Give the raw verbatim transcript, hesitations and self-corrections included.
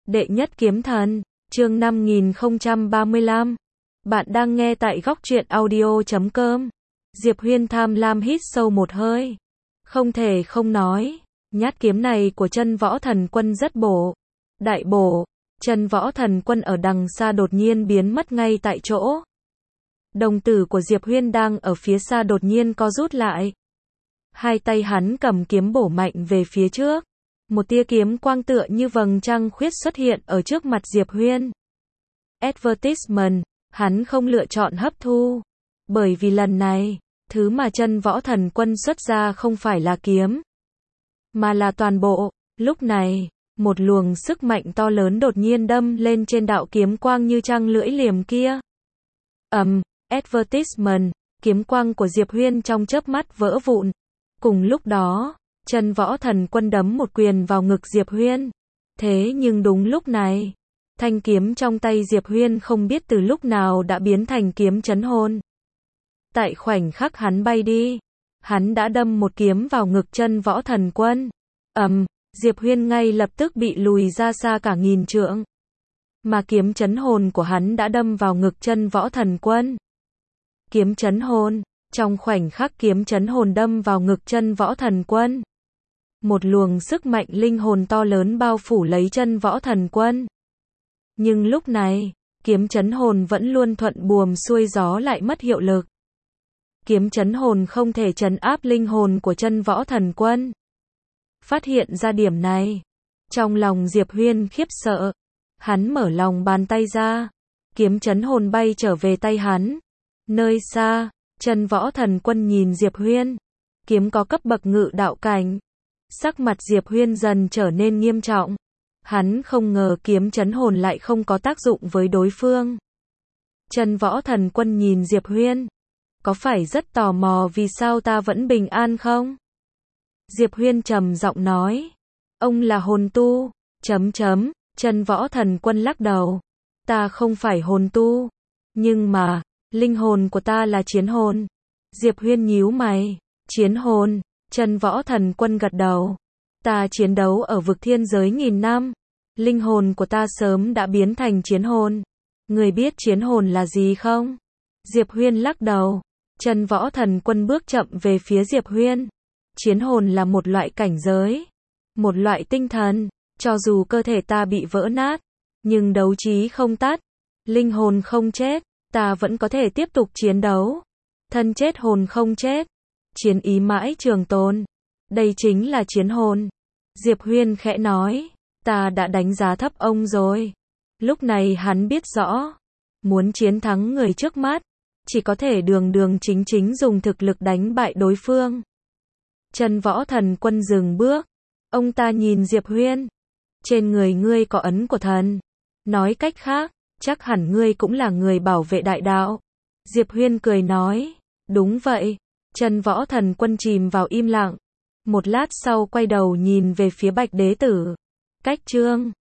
Đệ nhất kiếm thần, chương năm nghìn không trăm ba mươi lăm. Bạn đang nghe tại góc truyện audio chấm com. Diệp Huyên tham lam hít sâu một hơi. Không thể không nói, nhát kiếm này của Chân Võ Thần Quân rất bổ. Đại bổ, Chân Võ Thần Quân ở đằng xa đột nhiên biến mất ngay tại chỗ. Đồng tử của Diệp Huyên đang ở phía xa đột nhiên co rút lại. Hai tay hắn cầm kiếm bổ mạnh về phía trước. Một tia kiếm quang tựa như vầng trăng khuyết xuất hiện ở trước mặt Diệp Huyên. Advertisement, hắn không lựa chọn hấp thu. Bởi vì lần này, thứ mà Chân Võ Thần Quân xuất ra không phải là kiếm, mà là toàn bộ. Lúc này, một luồng sức mạnh to lớn đột nhiên đâm lên trên đạo kiếm quang như trăng lưỡi liềm kia. Ầm, um, advertisement, kiếm quang của Diệp Huyên trong chớp mắt vỡ vụn. Cùng lúc đó, Chân Võ Thần Quân đấm một quyền vào ngực Diệp Huyên. Thế nhưng đúng lúc này, thanh kiếm trong tay Diệp Huyên không biết từ lúc nào đã biến thành kiếm chấn hồn. Tại khoảnh khắc hắn bay đi, hắn đã đâm một kiếm vào ngực Chân Võ Thần Quân. Ầm, um, Diệp Huyên ngay lập tức bị lùi ra xa cả nghìn trượng. Mà kiếm chấn hồn của hắn đã đâm vào ngực Chân Võ Thần Quân. Kiếm chấn hồn, trong khoảnh khắc kiếm chấn hồn đâm vào ngực Chân Võ Thần Quân, một luồng sức mạnh linh hồn to lớn bao phủ lấy Chân Võ Thần Quân. Nhưng lúc này, kiếm chấn hồn vẫn luôn thuận buồm xuôi gió lại mất hiệu lực. Kiếm chấn hồn không thể trấn áp linh hồn của Chân Võ Thần Quân. Phát hiện ra điểm này, trong lòng Diệp Huyên khiếp sợ. Hắn mở lòng bàn tay ra, kiếm chấn hồn bay trở về tay hắn. Nơi xa, Chân Võ Thần Quân nhìn Diệp Huyên. Kiếm có cấp bậc ngự đạo cảnh. Sắc mặt Diệp Huyên dần trở nên nghiêm trọng. Hắn không ngờ kiếm chấn hồn lại không có tác dụng với đối phương. Chân Võ Thần Quân nhìn Diệp Huyên. Có phải rất tò mò vì sao ta vẫn bình an không? Diệp Huyên trầm giọng nói. Ông là hồn tu. Chấm chấm. Chân Võ Thần Quân lắc đầu. Ta không phải hồn tu. Nhưng mà, linh hồn của ta là chiến hồn. Diệp Huyên nhíu mày. Chiến hồn. Chân Võ Thần Quân gật đầu. Ta chiến đấu ở vực thiên giới nghìn năm. Linh hồn của ta sớm đã biến thành chiến hồn. Người biết chiến hồn là gì không? Diệp Huyên lắc đầu. Chân Võ Thần Quân bước chậm về phía Diệp Huyên. Chiến hồn là một loại cảnh giới. Một loại tinh thần. Cho dù cơ thể ta bị vỡ nát, nhưng đấu trí không tắt. Linh hồn không chết. Ta vẫn có thể tiếp tục chiến đấu. Thân chết hồn không chết. Chiến ý mãi trường tồn. Đây chính là chiến hồn. Diệp Huyên khẽ nói. Ta đã đánh giá thấp ông rồi. Lúc này hắn biết rõ. Muốn chiến thắng người trước mắt, chỉ có thể đường đường chính chính dùng thực lực đánh bại đối phương. Chân Võ Thần Quân dừng bước. Ông ta nhìn Diệp Huyên. Trên người ngươi có ấn của thần. Nói cách khác, chắc hẳn ngươi cũng là người bảo vệ đại đạo. Diệp Huyên cười nói. Đúng vậy. Chân Võ Thần Quân chìm vào im lặng. Một lát sau quay đầu nhìn về phía Bạch Đế Tử. Cách chương